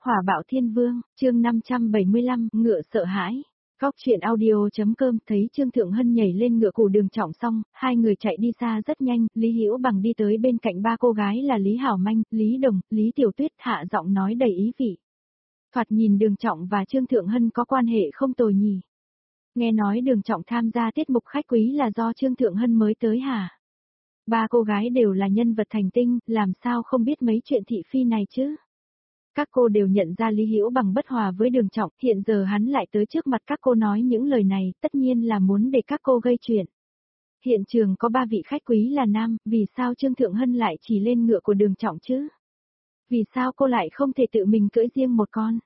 Hỏa bạo thiên vương, chương 575, ngựa sợ hãi. Góc truyện audio.com thấy Trương Thượng Hân nhảy lên ngựa của Đường Trọng xong, hai người chạy đi xa rất nhanh, Lý Hữu Bằng đi tới bên cạnh ba cô gái là Lý Hảo Manh, Lý Đồng, Lý Tiểu Tuyết hạ giọng nói đầy ý vị. Thoạt nhìn Đường Trọng và Trương Thượng Hân có quan hệ không tồi nhỉ. Nghe nói Đường Trọng tham gia tiết mục khách quý là do Trương Thượng Hân mới tới hả? Ba cô gái đều là nhân vật thành tinh, làm sao không biết mấy chuyện thị phi này chứ? Các cô đều nhận ra Lý Hữu Bằng bất hòa với Đường Trọng, hiện giờ hắn lại tới trước mặt các cô nói những lời này, tất nhiên là muốn để các cô gây chuyện. Hiện trường có ba vị khách quý là nam, vì sao Trương Thượng Hân lại chỉ lên ngựa của Đường Trọng chứ? Vì sao cô lại không thể tự mình cưỡi riêng một con?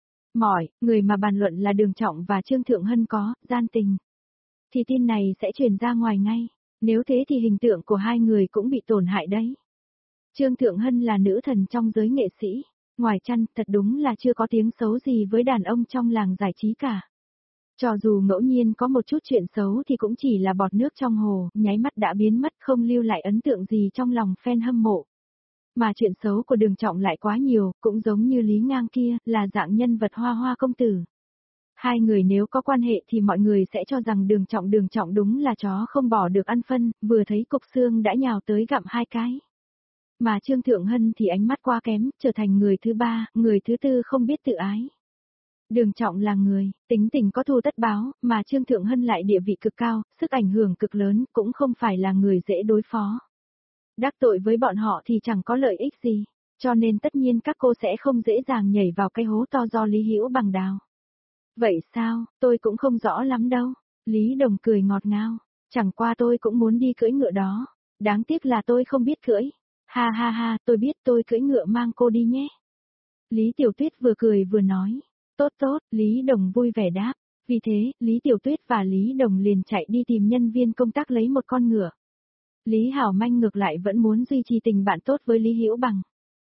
Người mà bàn luận là Đường Trọng và Trương Thượng Hân có gian tình. Thì tin này sẽ truyền ra ngoài ngay, nếu thế thì hình tượng của hai người cũng bị tổn hại đấy. Trương Thượng Hân là nữ thần trong giới nghệ sĩ. Ngoài chăn, thật đúng là chưa có tiếng xấu gì với đàn ông trong làng giải trí cả. Cho dù ngẫu nhiên có một chút chuyện xấu thì cũng chỉ là bọt nước trong hồ, nháy mắt đã biến mất không lưu lại ấn tượng gì trong lòng fan hâm mộ. Mà chuyện xấu của Đường Trọng lại quá nhiều, cũng giống như Lý Ngang kia, là dạng nhân vật hoa hoa công tử. Hai người nếu có quan hệ thì mọi người sẽ cho rằng Đường Trọng đúng là chó không bỏ được ăn phân, vừa thấy cục xương đã nhào tới gặm hai cái. Mà Trương Thượng Hân thì ánh mắt quá kém, trở thành người thứ ba, người thứ tư không biết tự ái. Đường Trọng là người, tính tình có thù tất báo, mà Trương Thượng Hân lại địa vị cực cao, sức ảnh hưởng cực lớn, cũng không phải là người dễ đối phó. Đắc tội với bọn họ thì chẳng có lợi ích gì, cho nên tất nhiên các cô sẽ không dễ dàng nhảy vào cái hố to do Lý Hữu Bằng đào. Vậy sao, tôi cũng không rõ lắm đâu. Lý Đồng cười ngọt ngào, chẳng qua tôi cũng muốn đi cưỡi ngựa đó, đáng tiếc là tôi không biết cưỡi. Ha ha ha, tôi biết tôi cưỡi ngựa mang cô đi nhé. Lý Tiểu Tuyết vừa cười vừa nói. Tốt tốt, Lý Đồng vui vẻ đáp. Vì thế, Lý Tiểu Tuyết và Lý Đồng liền chạy đi tìm nhân viên công tác lấy một con ngựa. Lý Hảo Manh ngược lại vẫn muốn duy trì tình bạn tốt với Lý Hữu Bằng.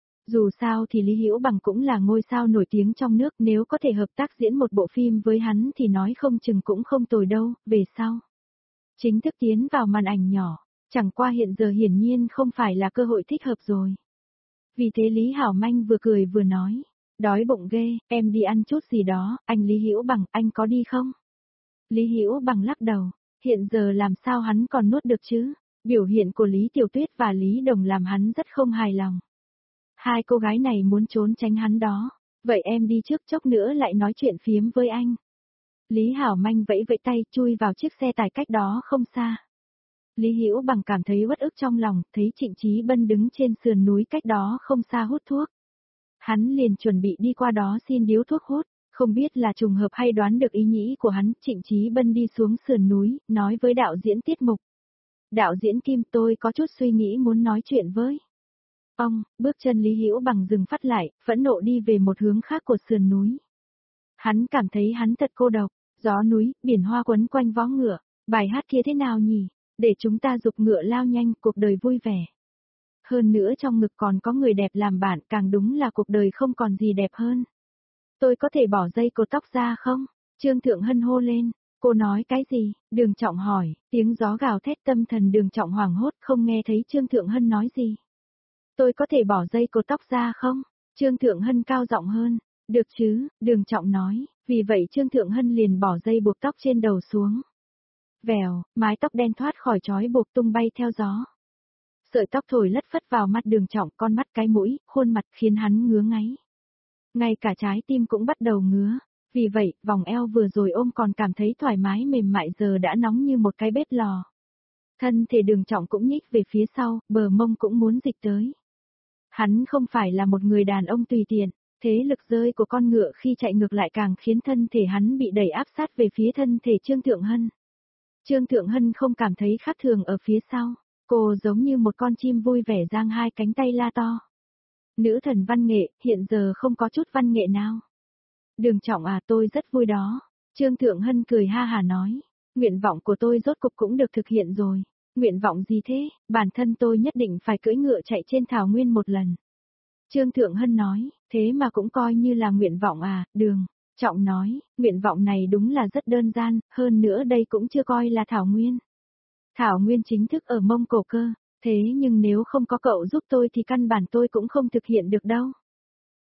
Dù sao thì Lý Hữu Bằng cũng là ngôi sao nổi tiếng trong nước, nếu có thể hợp tác diễn một bộ phim với hắn thì nói không chừng cũng không tồi đâu, về sau. Chính thức tiến vào màn ảnh nhỏ. Chẳng qua hiện giờ hiển nhiên không phải là cơ hội thích hợp rồi. Vì thế Lý Hảo Manh vừa cười vừa nói, đói bụng ghê, em đi ăn chút gì đó, anh Lý Hữu Bằng, anh có đi không? Lý Hữu Bằng lắc đầu, hiện giờ làm sao hắn còn nuốt được chứ? Biểu hiện của Lý Tiểu Tuyết và Lý Đồng làm hắn rất không hài lòng. Hai cô gái này muốn trốn tránh hắn đó, vậy em đi trước chốc nữa lại nói chuyện phiếm với anh. Lý Hảo Manh vẫy vẫy tay chui vào chiếc xe tải cách đó không xa. Lý Hữu Bằng cảm thấy uất ức trong lòng, thấy Trịnh Chí Bân đứng trên sườn núi cách đó không xa hút thuốc. Hắn liền chuẩn bị đi qua đó xin điếu thuốc hút, không biết là trùng hợp hay đoán được ý nghĩ của hắn, Trịnh Chí Bân đi xuống sườn núi, nói với đạo diễn tiết mục. Đạo diễn Kim, tôi có chút suy nghĩ muốn nói chuyện với ông. Bước chân Lý Hữu Bằng dừng phát lại, phẫn nộ đi về một hướng khác của sườn núi. Hắn cảm thấy hắn thật cô độc, gió núi, biển hoa quấn quanh vó ngựa, bài hát kia thế nào nhỉ? Để chúng ta giục ngựa lao nhanh, cuộc đời vui vẻ. Hơn nữa trong ngực còn có người đẹp làm bạn, càng đúng là cuộc đời không còn gì đẹp hơn. Tôi có thể bỏ dây cột tóc ra không? Trương Thượng Hân hô lên. Cô nói cái gì? Đường Trọng hỏi, tiếng gió gào thét tâm thần Đường Trọng hoảng hốt không nghe thấy Trương Thượng Hân nói gì. Tôi có thể bỏ dây cột tóc ra không? Trương Thượng Hân cao giọng hơn. Được chứ, Đường Trọng nói, vì vậy Trương Thượng Hân liền bỏ dây buộc tóc trên đầu xuống. Vèo, mái tóc đen thoát khỏi trói buộc tung bay theo gió. Sợi tóc thổi lất phất vào mặt Đường Trọng, con mắt cái mũi, khuôn mặt khiến hắn ngứa ngáy. Ngay cả trái tim cũng bắt đầu ngứa. Vì vậy, vòng eo vừa rồi ôm còn cảm thấy thoải mái mềm mại giờ đã nóng như một cái bếp lò. Thân thể Đường Trọng cũng nhích về phía sau, bờ mông cũng muốn dịch tới. Hắn không phải là một người đàn ông tùy tiện, thế lực rơi của con ngựa khi chạy ngược lại càng khiến thân thể hắn bị đẩy áp sát về phía thân thể Trương Thượng Hân. Trương Thượng Hân không cảm thấy khác thường ở phía sau, cô giống như một con chim vui vẻ giang hai cánh tay la to. Nữ thần văn nghệ, hiện giờ không có chút văn nghệ nào. Đường Trọng à, tôi rất vui đó. Trương Thượng Hân cười ha hà nói, nguyện vọng của tôi rốt cục cũng được thực hiện rồi. Nguyện vọng gì thế? Bản thân tôi nhất định phải cưỡi ngựa chạy trên thảo nguyên một lần. Trương Thượng Hân nói, thế mà cũng coi như là nguyện vọng à, Đường Trọng nói, nguyện vọng này đúng là rất đơn giản, hơn nữa đây cũng chưa coi là thảo nguyên. Thảo nguyên chính thức ở Mông Cổ cơ, thế nhưng nếu không có cậu giúp tôi thì căn bản tôi cũng không thực hiện được đâu.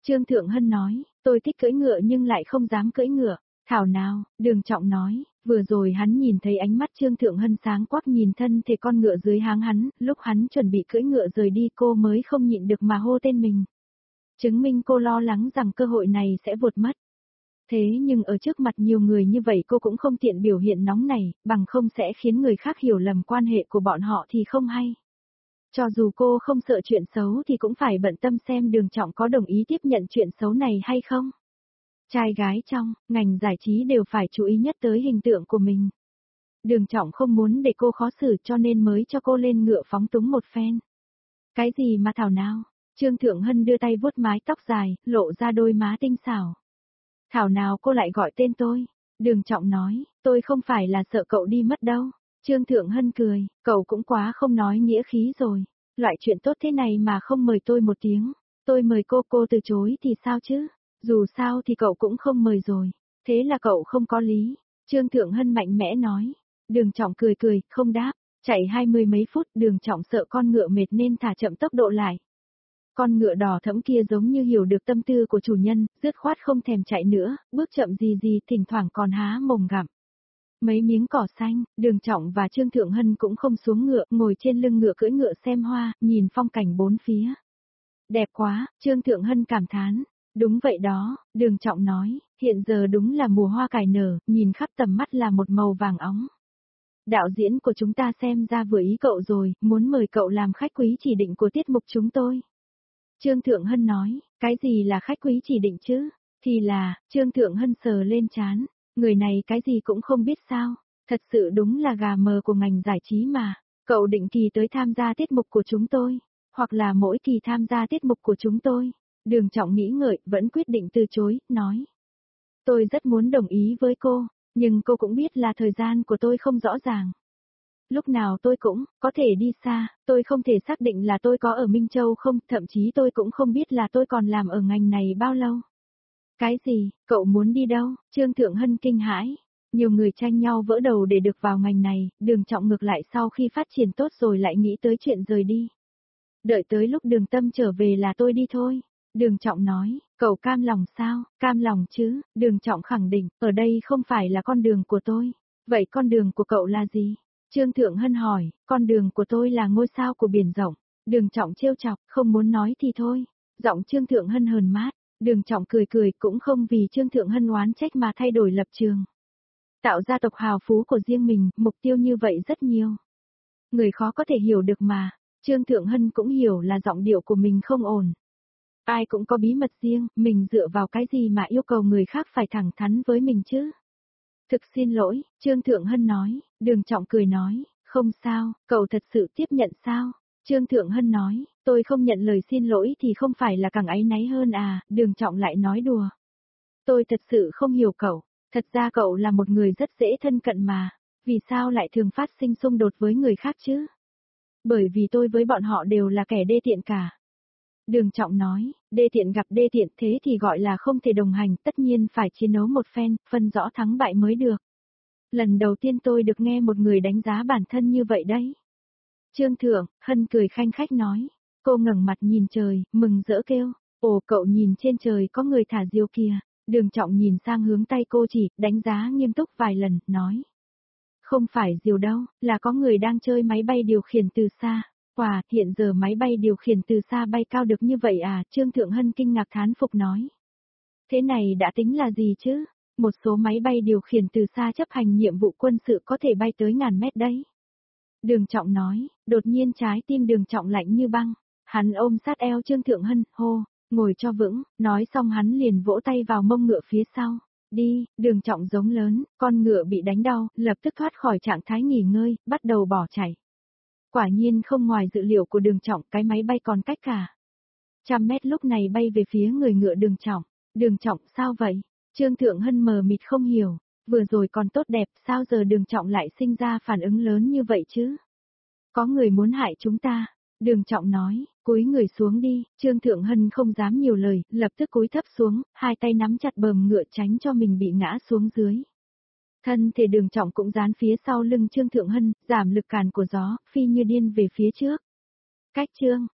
Trương Thượng Hân nói, tôi thích cưỡi ngựa nhưng lại không dám cưỡi ngựa. Thảo nào, Đường Trọng nói, vừa rồi hắn nhìn thấy ánh mắt Trương Thượng Hân sáng quắc nhìn thân thể con ngựa dưới háng hắn, lúc hắn chuẩn bị cưỡi ngựa rời đi cô mới không nhịn được mà hô tên mình. Chứng minh cô lo lắng rằng cơ hội này sẽ vụt mất. Thế nhưng ở trước mặt nhiều người như vậy cô cũng không tiện biểu hiện nóng này, bằng không sẽ khiến người khác hiểu lầm quan hệ của bọn họ thì không hay. Cho dù cô không sợ chuyện xấu thì cũng phải bận tâm xem Đường Trọng có đồng ý tiếp nhận chuyện xấu này hay không. Trai gái trong, ngành giải trí đều phải chú ý nhất tới hình tượng của mình. Đường Trọng không muốn để cô khó xử cho nên mới cho cô lên ngựa phóng túng một phen. Cái gì mà thảo nào? Trương Thượng Hân đưa tay vuốt mái tóc dài, lộ ra đôi má tinh xảo. Thảo nào cô lại gọi tên tôi? Đường Trọng nói, tôi không phải là sợ cậu đi mất đâu. Trương Thượng Hân cười, cậu cũng quá không nói nghĩa khí rồi. Loại chuyện tốt thế này mà không mời tôi một tiếng. Tôi mời cô từ chối thì sao chứ? Dù sao thì cậu cũng không mời rồi. Thế là cậu không có lý. Trương Thượng Hân mạnh mẽ nói. Đường Trọng cười cười, không đáp. Chạy 20 mấy phút, Đường Trọng sợ con ngựa mệt nên thả chậm tốc độ lại. Con ngựa đỏ thẫm kia giống như hiểu được tâm tư của chủ nhân, dứt khoát không thèm chạy nữa, bước chậm gì, thỉnh thoảng còn há mồm gặm. Mấy miếng cỏ xanh, Đường Trọng và Trương Thượng Hân cũng không xuống ngựa, ngồi trên lưng ngựa cưỡi ngựa xem hoa, nhìn phong cảnh bốn phía. Đẹp quá, Trương Thượng Hân cảm thán. Đúng vậy đó, Đường Trọng nói, hiện giờ đúng là mùa hoa cải nở, nhìn khắp tầm mắt là một màu vàng óng. Đạo diễn của chúng ta xem ra vừa ý cậu rồi, muốn mời cậu làm khách quý chỉ định của tiết mục chúng tôi. Trương Thượng Hân nói, cái gì là khách quý chỉ định chứ? Thì là, Trương Thượng Hân sờ lên trán, người này cái gì cũng không biết sao, thật sự đúng là gà mờ của ngành giải trí mà. Cậu định kỳ tới tham gia tiết mục của chúng tôi, hoặc là mỗi kỳ tham gia tiết mục của chúng tôi. Đường Trọng nghĩ ngợi, vẫn quyết định từ chối, nói. Tôi rất muốn đồng ý với cô, nhưng cô cũng biết là thời gian của tôi không rõ ràng. Lúc nào tôi cũng, có thể đi xa, tôi không thể xác định là tôi có ở Minh Châu không, thậm chí tôi cũng không biết là tôi còn làm ở ngành này bao lâu. Cái gì, cậu muốn đi đâu? Trương Thượng Hân kinh hãi. Nhiều người tranh nhau vỡ đầu để được vào ngành này, Đường Trọng ngược lại sau khi phát triển tốt rồi lại nghĩ tới chuyện rời đi. Đợi tới lúc Đường Tâm trở về là tôi đi thôi. Đường Trọng nói, cậu cam lòng sao? Cam lòng chứ, Đường Trọng khẳng định, ở đây không phải là con đường của tôi. Vậy con đường của cậu là gì? Trương Thượng Hân hỏi, con đường của tôi là ngôi sao của biển rộng. Đường Trọng trêu chọc, không muốn nói thì thôi. Giọng Trương Thượng Hân hờn mát. Đường Trọng cười cười cũng không vì Trương Thượng Hân oán trách mà thay đổi lập trường. Tạo ra tộc hào phú của riêng mình, mục tiêu như vậy rất nhiều. Người khó có thể hiểu được mà. Trương Thượng Hân cũng hiểu là giọng điệu của mình không ổn. Ai cũng có bí mật riêng, mình dựa vào cái gì mà yêu cầu người khác phải thẳng thắn với mình chứ? Thực xin lỗi, Trương Thượng Hân nói. Đường Trọng cười nói, không sao, cậu thật sự tiếp nhận sao? Trương Thượng Hân nói, tôi không nhận lời xin lỗi thì không phải là càng áy náy hơn à, Đường Trọng lại nói đùa. Tôi thật sự không hiểu cậu, thật ra cậu là một người rất dễ thân cận mà, vì sao lại thường phát sinh xung đột với người khác chứ? Bởi vì tôi với bọn họ đều là kẻ đê tiện cả. Đường Trọng nói, đê tiện gặp đê tiện thế thì gọi là không thể đồng hành, tất nhiên phải chiến đấu một phen, phân rõ thắng bại mới được. Lần đầu tiên tôi được nghe một người đánh giá bản thân như vậy đấy. Trương Thượng Hân cười khanh khách nói, cô ngẩng mặt nhìn trời, mừng rỡ kêu, ồ cậu nhìn trên trời có người thả diều kìa. Đường Trọng nhìn sang hướng tay cô chỉ, đánh giá nghiêm túc vài lần, nói. Không phải diều đâu, là có người đang chơi máy bay điều khiển từ xa. Wow, hiện giờ máy bay điều khiển từ xa bay cao được như vậy à, Trương Thượng Hân kinh ngạc thán phục nói. Thế này đã tính là gì chứ? Một số máy bay điều khiển từ xa chấp hành nhiệm vụ quân sự có thể bay tới ngàn mét đấy. Đường Trọng nói, đột nhiên trái tim Đường Trọng lạnh như băng. Hắn ôm sát eo Trương Thượng Hân, hô, ngồi cho vững, nói xong hắn liền vỗ tay vào mông ngựa phía sau. Đi, Đường Trọng giống lớn, con ngựa bị đánh đau, lập tức thoát khỏi trạng thái nghỉ ngơi, bắt đầu bỏ chạy. Quả nhiên không ngoài dự liệu của Đường Trọng, cái máy bay còn cách cả 100 mét lúc này bay về phía người ngựa Đường Trọng. Đường Trọng, sao vậy? Trương Thượng Hân mờ mịt không hiểu, vừa rồi còn tốt đẹp, sao giờ Đường Trọng lại sinh ra phản ứng lớn như vậy chứ? Có người muốn hại chúng ta. Đường Trọng nói, cúi người xuống đi, Trương Thượng Hân không dám nhiều lời, lập tức cúi thấp xuống, hai tay nắm chặt bờm ngựa tránh cho mình bị ngã xuống dưới. Thân thể Đường Trọng cũng dán phía sau lưng Trương Thượng Hân, giảm lực cản của gió, phi như điên về phía trước. Cách chương